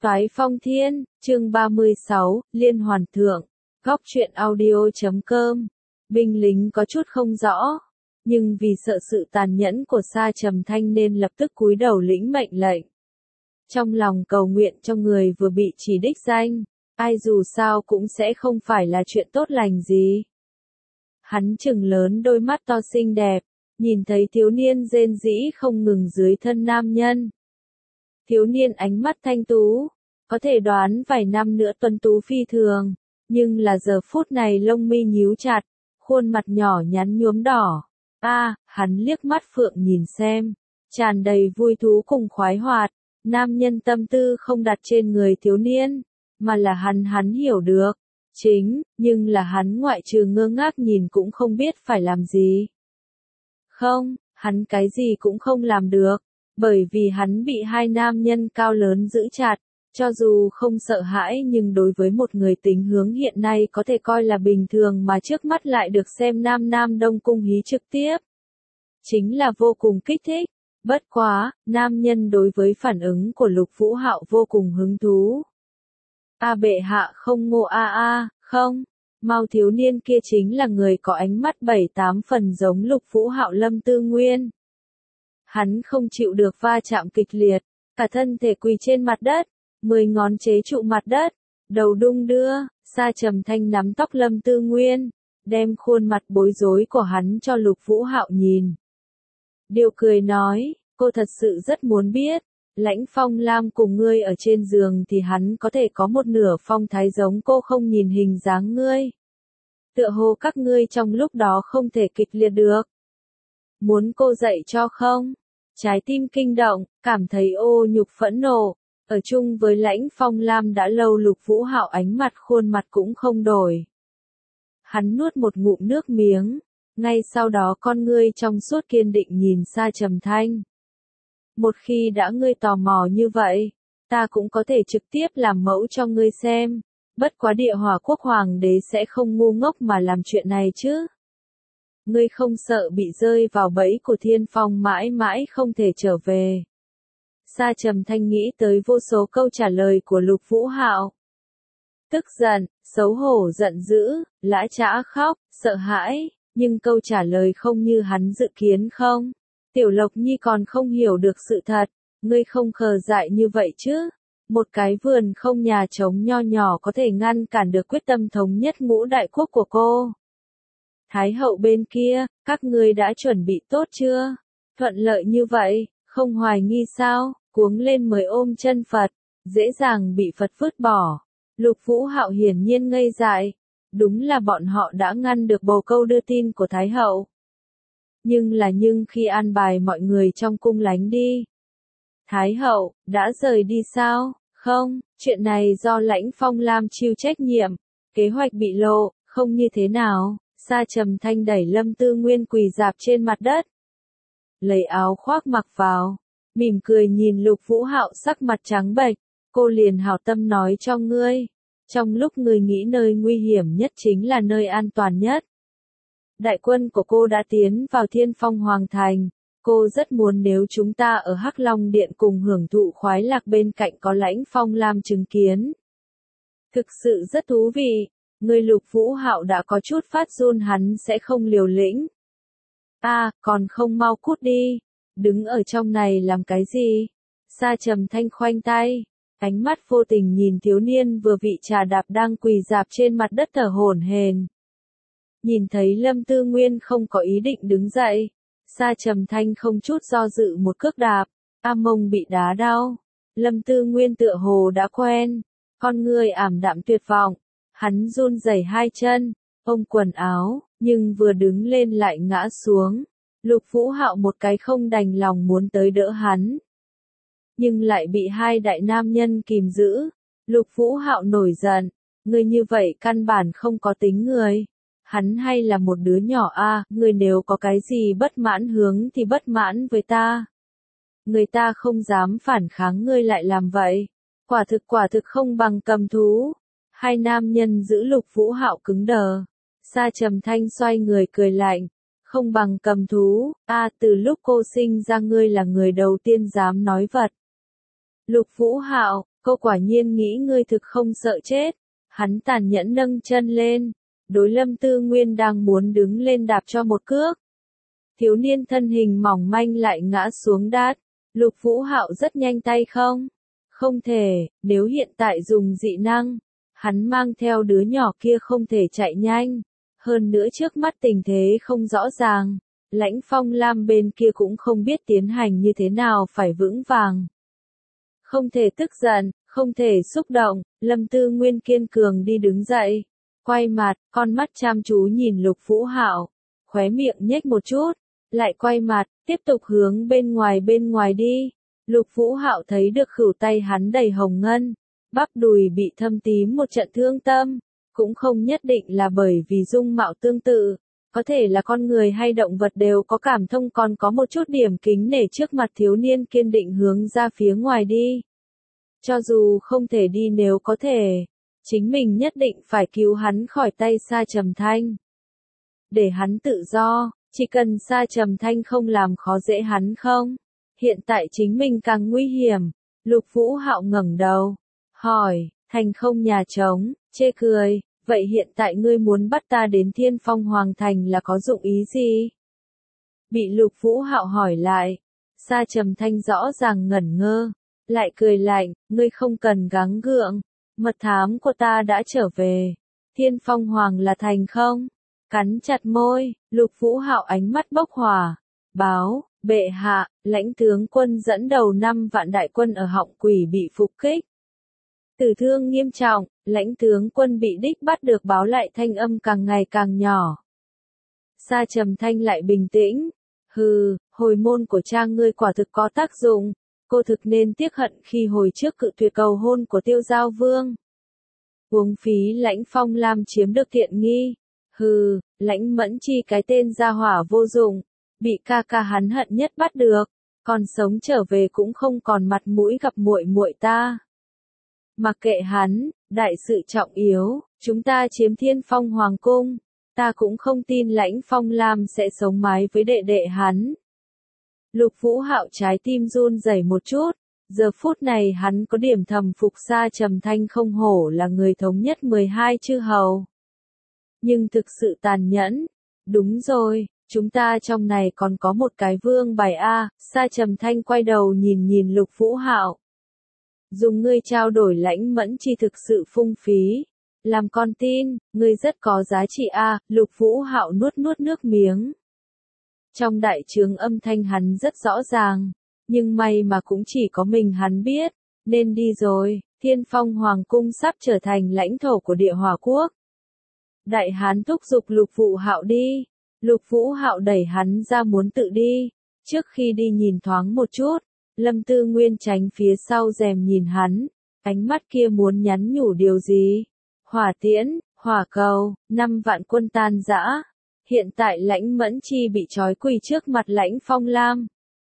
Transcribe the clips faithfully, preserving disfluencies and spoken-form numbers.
Toái Phong Thiên, chương ba mươi sáu, Liên Hoàn Thượng, góc truyện audio.com. Binh lính có chút không rõ, nhưng vì sợ sự tàn nhẫn của Sa Trầm Thanh nên lập tức cúi đầu lĩnh mệnh lệnh. Trong lòng cầu nguyện cho người vừa bị chỉ đích danh, ai dù sao cũng sẽ không phải là chuyện tốt lành gì. Hắn trừng lớn đôi mắt to xinh đẹp, nhìn thấy thiếu niên rên rĩ không ngừng dưới thân nam nhân. Thiếu niên ánh mắt thanh tú, có thể đoán vài năm nữa tuấn tú phi thường, nhưng là giờ phút này lông mi nhíu chặt, khuôn mặt nhỏ nhắn nhuốm đỏ. A, à, hắn liếc mắt phượng nhìn xem, tràn đầy vui thú cùng khoái hoạt, nam nhân tâm tư không đặt trên người thiếu niên, mà là hắn hắn hiểu được, chính, nhưng là hắn ngoại trừ ngơ ngác nhìn cũng không biết phải làm gì. Không, hắn cái gì cũng không làm được, bởi vì hắn bị hai nam nhân cao lớn giữ chặt, cho dù không sợ hãi nhưng đối với một người tính hướng hiện nay có thể coi là bình thường mà trước mắt lại được xem nam nam đông cung hí trực tiếp. Chính là vô cùng kích thích, bất quá, nam nhân đối với phản ứng của Lục Vũ Hạo vô cùng hứng thú. A bệ hạ không ngô a a, không, mau thiếu niên kia chính là người có ánh mắt bảy tám phần giống Lục Vũ Hạo Lâm Tư Nguyên. Hắn không chịu được va chạm kịch liệt, cả thân thể quỳ trên mặt đất, mười ngón chế trụ mặt đất, đầu đung đưa, Sa Trầm Thanh nắm tóc Lâm Tư Nguyên, đem khuôn mặt bối rối của hắn cho Lục Vũ Hạo nhìn. Điều cười nói, cô thật sự rất muốn biết, Lãnh Phong Lam cùng ngươi ở trên giường thì hắn có thể có một nửa phong thái giống cô không nhìn hình dáng ngươi. Tựa hồ các ngươi trong lúc đó không thể kịch liệt được. Muốn cô dạy cho không? Trái tim kinh động, cảm thấy ô nhục phẫn nộ, ở chung với Lãnh Phong Lam đã lâu Lục Vũ Hạo ánh mặt khuôn mặt cũng không đổi. Hắn nuốt một ngụm nước miếng, ngay sau đó con ngươi trong suốt kiên định nhìn Sa Trầm Thanh. Một khi đã ngươi tò mò như vậy, ta cũng có thể trực tiếp làm mẫu cho ngươi xem, bất quá Địa Hỏa Quốc Hoàng đế sẽ không ngu ngốc mà làm chuyện này chứ. Ngươi không sợ bị rơi vào bẫy của Thiên Phong mãi mãi không thể trở về. Sa Trầm Thanh nghĩ tới vô số câu trả lời của Lục Vũ Hạo. Tức giận, xấu hổ giận dữ, lã chã khóc, sợ hãi, nhưng câu trả lời không như hắn dự kiến không. Tiểu Lộc Nhi còn không hiểu được sự thật, ngươi không khờ dại như vậy chứ. Một cái vườn không nhà trống nho nhỏ có thể ngăn cản được quyết tâm thống nhất ngũ đại quốc của cô. Thái hậu bên kia, các ngươi đã chuẩn bị tốt chưa? Thuận lợi như vậy, không hoài nghi sao? Cuống lên mới ôm chân Phật, dễ dàng bị Phật vứt bỏ. Lục Vũ Hạo hiển nhiên ngây dại, đúng là bọn họ đã ngăn được bồ câu đưa tin của Thái hậu. Nhưng là nhưng khi an bài mọi người trong cung lánh đi. Thái hậu, đã rời đi sao? Không, chuyện này do Lãnh Phong Lam chịu trách nhiệm, kế hoạch bị lộ, không như thế nào. Sa Trầm Thanh đẩy Lâm Tư Nguyên quỳ rạp trên mặt đất. Lấy áo khoác mặc vào, mỉm cười nhìn Lục Vũ Hạo sắc mặt trắng bệch, cô liền hảo tâm nói cho ngươi, trong lúc ngươi nghĩ nơi nguy hiểm nhất chính là nơi an toàn nhất. Đại quân của cô đã tiến vào Thiên Phong Hoàng Thành, cô rất muốn nếu chúng ta ở Hắc Long Điện cùng hưởng thụ khoái lạc bên cạnh có Lãnh Phong Lam chứng kiến. Thực sự rất thú vị. Người Lục Vũ Hạo đã có chút phát run hắn sẽ không liều lĩnh. A, à, còn không mau cút đi, đứng ở trong này làm cái gì? Sa Trầm Thanh khoanh tay, ánh mắt vô tình nhìn thiếu niên vừa vị trà đạp đang quỳ rạp trên mặt đất thở hổn hển. Nhìn thấy Lâm Tư Nguyên không có ý định đứng dậy, Sa Trầm Thanh không chút do dự một cước đạp, a mông bị đá đau. Lâm Tư Nguyên tựa hồ đã quen, con người ảm đạm tuyệt vọng. Hắn run rẩy hai chân, ôm quần áo, nhưng vừa đứng lên lại ngã xuống. Lục Vũ Hạo một cái không đành lòng muốn tới đỡ hắn, nhưng lại bị hai đại nam nhân kìm giữ. Lục Vũ Hạo nổi giận, ngươi như vậy căn bản không có tính người. Hắn hay là một đứa nhỏ a, à, ngươi nếu có cái gì bất mãn hướng thì bất mãn với ta. Người ta không dám phản kháng ngươi lại làm vậy. Quả thực quả thực không bằng cầm thú. Hai nam nhân giữ Lục Vũ Hạo cứng đờ. Sa Trầm Thanh xoay người cười lạnh. Không bằng cầm thú, a à, từ lúc cô sinh ra ngươi là người đầu tiên dám nói vật. Lục Vũ Hạo, Cô quả nhiên nghĩ ngươi thực không sợ chết. Hắn tàn nhẫn nâng chân lên, đối Lâm Tư Nguyên đang muốn đứng lên đạp cho một cước. Thiếu niên thân hình mỏng manh lại ngã xuống đát. Lục Vũ Hạo rất nhanh tay không? Không thể, nếu hiện tại dùng dị năng, hắn mang theo đứa nhỏ kia không thể chạy nhanh. Hơn nữa trước mắt tình thế không rõ ràng, Lãnh Phong Lam bên kia cũng không biết tiến hành như thế nào phải vững vàng. Không thể tức giận, không thể xúc động, Lâm Tư Nguyên kiên cường đi đứng dậy, quay mặt, con mắt chăm chú nhìn Lục Vũ Hạo, khóe miệng nhếch một chút, lại quay mặt, tiếp tục hướng bên ngoài bên ngoài đi. Lục Vũ Hạo thấy được khửu tay hắn đầy hồng ngân, bắp đùi bị thâm tím một trận thương tâm, cũng không nhất định là bởi vì dung mạo tương tự, có thể là con người hay động vật đều có cảm thông, còn có một chút điểm kính nể trước mặt thiếu niên kiên định hướng ra phía ngoài đi. Cho dù không thể đi, nếu có thể, chính mình nhất định phải cứu hắn khỏi tay Sa Trầm Thanh. Để hắn tự do, chỉ cần Sa Trầm Thanh không làm khó dễ hắn không. Hiện tại chính mình càng nguy hiểm. Lục Vũ Hạo ngẩng đầu, hỏi, thành không nhà trống, chê cười, vậy hiện tại ngươi muốn bắt ta đến Thiên Phong Hoàng Thành là có dụng ý gì? Bị Lục Vũ Hạo hỏi lại, Sa Trầm Thanh rõ ràng ngẩn ngơ, lại cười lạnh, ngươi không cần gắng gượng, mật thám của ta đã trở về. Thiên Phong Hoàng là thành không? Cắn chặt môi, Lục Vũ Hạo ánh mắt bốc hỏa, báo, bệ hạ, lãnh tướng quân dẫn đầu năm vạn đại quân ở Họng Quỷ bị phục kích. Tử thương nghiêm trọng, lãnh tướng quân bị đích bắt được, báo lại thanh âm càng ngày càng nhỏ. Sa Trầm Thanh lại bình tĩnh, hừ, hồi môn của cha ngươi quả thực có tác dụng, cô thực nên tiếc hận khi hồi trước cự tuyệt cầu hôn của Tiêu Giao Vương. Uống phí Lãnh Phong Lam chiếm được tiện nghi, hừ, Lãnh Mẫn Chi cái tên gia hỏa vô dụng, bị ca ca hắn hận nhất bắt được, còn sống trở về cũng không còn mặt mũi gặp muội muội ta. Mặc kệ hắn, đại sự trọng yếu, chúng ta chiếm Thiên Phong Hoàng cung, ta cũng không tin Lãnh Phong Lam sẽ sống mái với đệ đệ hắn. Lục Vũ Hạo trái tim run rẩy một chút, giờ phút này hắn có điểm thầm phục Sa Trầm Thanh không hổ là người thống nhất mười hai chư hầu. Nhưng thực sự tàn nhẫn, đúng rồi, chúng ta trong này còn có một cái vương bài a. Sa Trầm Thanh quay đầu nhìn nhìn Lục Vũ Hạo. Dùng ngươi trao đổi Lãnh Mẫn Chi thực sự phung phí, làm con tin, ngươi rất có giá trị a. Lục Vũ Hạo nuốt nuốt nước miếng. Trong đại trướng âm thanh hắn rất rõ ràng, nhưng may mà cũng chỉ có mình hắn biết, nên đi rồi, Thiên Phong Hoàng cung sắp trở thành lãnh thổ của Địa Hỏa quốc. Đại hán thúc giục Lục Vũ Hạo đi, Lục Vũ Hạo đẩy hắn ra muốn tự đi, trước khi đi nhìn thoáng một chút, Lâm Tư Nguyên tránh phía sau rèm nhìn hắn, ánh mắt kia muốn nhắn nhủ điều gì? Hỏa tiễn, hỏa cầu, năm vạn quân tan rã. Hiện tại Lãnh Mẫn Chi bị trói quỳ trước mặt Lãnh Phong Lam.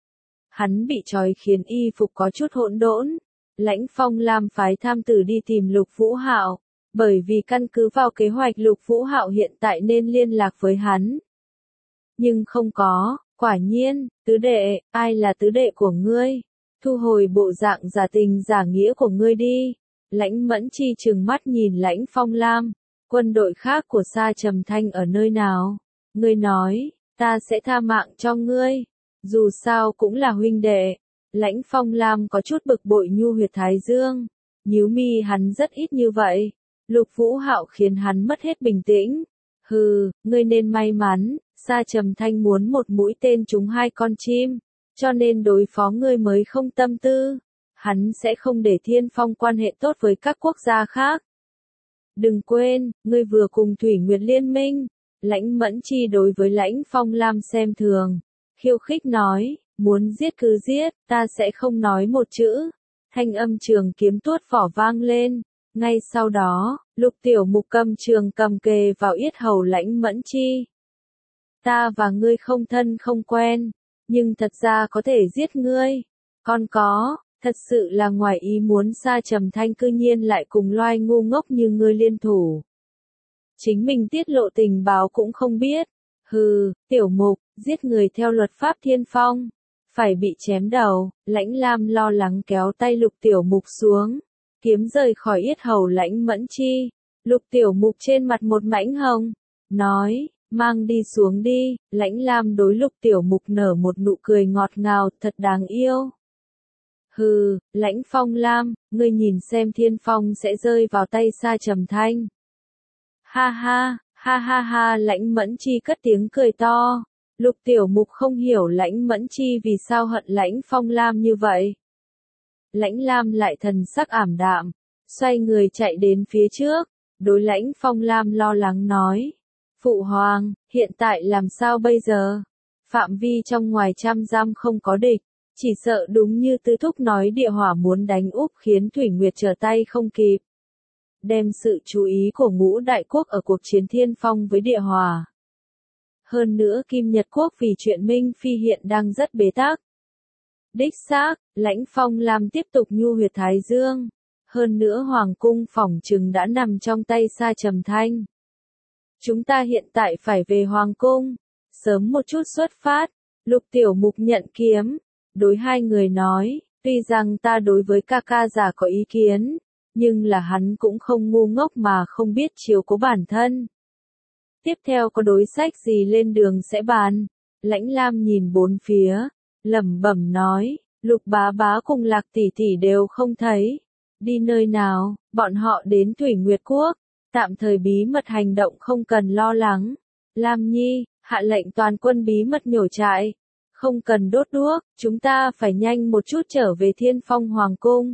Hắn bị trói khiến y phục có chút hỗn độn. Lãnh Phong Lam phái tham tử đi tìm Lục Vũ Hạo, bởi vì căn cứ vào kế hoạch Lục Vũ Hạo hiện tại nên liên lạc với hắn. Nhưng không có, quả nhiên, tứ đệ, ai là tứ đệ của ngươi? Thu hồi bộ dạng giả tình giả nghĩa của ngươi đi. Lãnh Mẫn Chi trừng mắt nhìn Lãnh Phong Lam, quân đội khác của Sa Trầm Thanh ở nơi nào? Ngươi nói, ta sẽ tha mạng cho ngươi, dù sao cũng là huynh đệ. Lãnh Phong Lam có chút bực bội nhu huyệt thái dương, nhíu mi, hắn rất ít như vậy. Lục Vũ Hạo khiến hắn mất hết bình tĩnh. Hừ, ngươi nên may mắn, Sa Trầm Thanh muốn một mũi tên trúng hai con chim, cho nên đối phó ngươi mới không tâm tư. Hắn sẽ không để Thiên Phong quan hệ tốt với các quốc gia khác. Đừng quên, ngươi vừa cùng Thủy Nguyệt liên minh. Lãnh Mẫn Chi đối với Lãnh Phong Lam xem thường, khiêu khích nói, muốn giết cứ giết, ta sẽ không nói một chữ. Thanh âm trường kiếm tuốt phỏ vang lên, ngay sau đó, Lục Tiểu Mục cầm trường cầm kề vào yết hầu Lãnh Mẫn Chi. Ta và ngươi không thân không quen, nhưng thật ra có thể giết ngươi. Còn có, thật sự là ngoài ý muốn Sa Trầm Thanh cư nhiên lại cùng loài ngu ngốc như ngươi liên thủ. Chính mình tiết lộ tình báo cũng không biết. Hừ, Tiểu Mục, giết người theo luật pháp Thiên Phong, phải bị chém đầu. Lãnh Lam lo lắng kéo tay Lục Tiểu Mục xuống. kiếm rời khỏi yết hầu Lãnh Mẫn Chi. Lục Tiểu Mục trên mặt một mảnh hồng, nói, mang đi xuống đi. Lãnh Lam đối Lục Tiểu Mục nở một nụ cười ngọt ngào, thật đáng yêu. Hừ, Lãnh Phong Lam, ngươi nhìn xem thiên phong sẽ rơi vào tay Sa Trầm Thanh. Ha ha, ha ha ha, Lãnh Mẫn Chi cất tiếng cười to. Lục Tiểu Mục không hiểu Lãnh Mẫn Chi vì sao hận Lãnh Phong Lam như vậy. Lãnh Lam lại thần sắc ảm đạm, xoay người chạy đến phía trước, đối Lãnh Phong Lam lo lắng nói. Phụ hoàng, hiện tại làm sao bây giờ? Phạm vi trong ngoài trăm dặm không có địch, chỉ sợ đúng như Tư Thúc nói địa hỏa muốn đánh úp khiến Thủy Nguyệt trở tay không kịp. Đem sự chú ý của ngũ đại quốc ở cuộc chiến thiên phong với địa hỏa. Hơn nữa Kim Nhật Quốc vì chuyện Minh Phi hiện đang rất bế tắc. Đích xác, Lãnh Phong Lam tiếp tục nhu huyệt Thái Dương. Hơn nữa Hoàng cung phỏng chừng đã nằm trong tay Sa Trầm Thanh. Chúng ta hiện tại phải về Hoàng cung, sớm một chút xuất phát. Lục Tiểu Mục nhận kiếm, đối hai người nói, tuy rằng ta đối với ca ca già có ý kiến, nhưng là hắn cũng không ngu ngốc mà không biết chiếu cố bản thân. Tiếp theo có đối sách gì lên đường sẽ bàn. Lãnh Lam nhìn bốn phía, lẩm bẩm nói, Lục bá bá cùng Lạc tỷ tỷ đều không thấy. Đi nơi nào, bọn họ đến Thủy Nguyệt Quốc, tạm thời bí mật hành động không cần lo lắng. Lam Nhi, hạ lệnh toàn quân bí mật nhổ trại. Không cần đốt đuốc, chúng ta phải nhanh một chút trở về Thiên Phong Hoàng cung.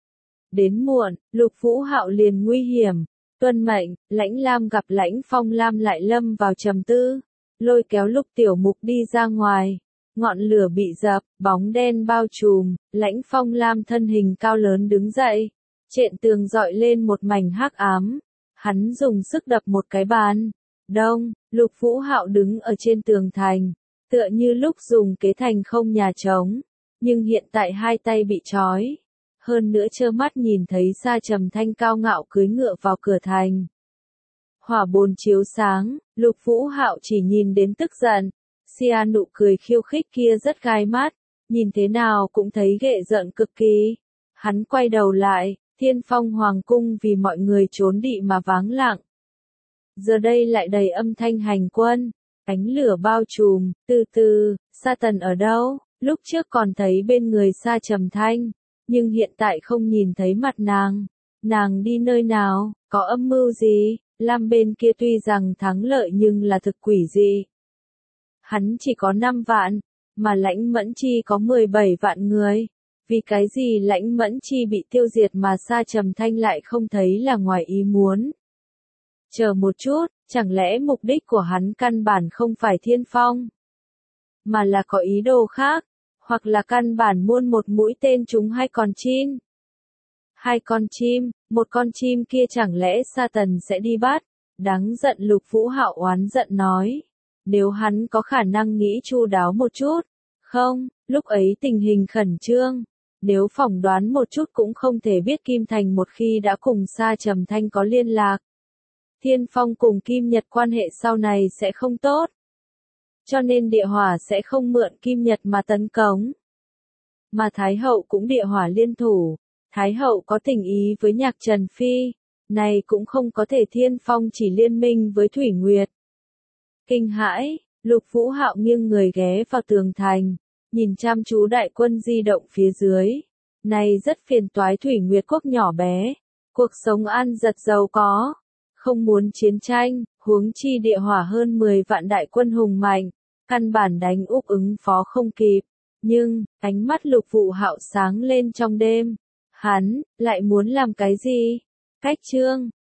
Đến muộn, Lục Vũ Hạo liền nguy hiểm. Tuân mệnh, Lãnh Lam gặp Lãnh Phong Lam lại lâm vào trầm tư, lôi kéo Lục Tiểu Mục đi ra ngoài. Ngọn lửa bị dập, bóng đen bao trùm, Lãnh Phong Lam thân hình cao lớn đứng dậy, trện tường dọi lên một mảnh hắc ám. Hắn dùng sức đập một cái bàn. Đông, Lục Vũ Hạo đứng ở trên tường thành, tựa như lúc dùng kế thành không nhà trống, nhưng hiện tại hai tay bị trói. Hơn nữa trơ mắt nhìn thấy Sa Trầm Thanh cao ngạo cưỡi ngựa vào cửa thành. Hỏa bồn chiếu sáng, Lục Vũ Hạo chỉ nhìn đến tức giận. Sia nụ cười khiêu khích kia rất gai mắt, nhìn thế nào cũng thấy ghệ giận cực kỳ. Hắn quay đầu lại, Thiên Phong Hoàng cung vì mọi người trốn đi mà vắng lặng. Giờ đây lại đầy âm thanh hành quân, ánh lửa bao trùm, từ từ, Sa Tần ở đâu? Lúc trước còn thấy bên người Sa Trầm Thanh, nhưng hiện tại không nhìn thấy mặt nàng. Nàng đi nơi nào, có âm mưu gì? Lam bên kia tuy rằng thắng lợi nhưng là thực quỷ dị. Hắn chỉ có năm vạn, mà Lãnh Mẫn Chi có mười bảy vạn người. Vì cái gì Lãnh Mẫn Chi bị tiêu diệt mà Sa Trầm Thanh lại không thấy là ngoài ý muốn? Chờ một chút, chẳng lẽ mục đích của hắn căn bản không phải Thiên Phong, mà là có ý đồ khác, hoặc là căn bản muôn một mũi tên trúng hai con chim? Hai con chim, một con chim kia chẳng lẽ Sa Tần sẽ đi bắt? Đáng giận, Lục Vũ Hạo oán giận nói. Nếu hắn có khả năng nghĩ chu đáo một chút, không, lúc ấy tình hình khẩn trương, nếu phỏng đoán một chút cũng không thể biết Kim Thành một khi đã cùng Sa Trầm Thanh có liên lạc. Thiên Phong cùng Kim Nhật quan hệ sau này sẽ không tốt, cho nên địa hỏa sẽ không mượn Kim Nhật mà tấn công. Mà Thái Hậu cũng địa hỏa liên thủ, Thái Hậu có tình ý với Nhạc Trần Phi, này cũng không có thể Thiên Phong chỉ liên minh với Thủy Nguyệt. Kinh hãi, Lục Vũ Hạo nghiêng người ghé vào tường thành, nhìn chăm chú đại quân di động phía dưới. Này rất phiền toái, Thủy Nguyệt Quốc nhỏ bé, cuộc sống ăn giật giàu có, không muốn chiến tranh, huống chi địa hỏa hơn mười vạn đại quân hùng mạnh, căn bản đánh úp ứng phó không kịp. Nhưng, ánh mắt Lục Vũ Hạo sáng lên trong đêm. Hắn, lại muốn làm cái gì? Cách chương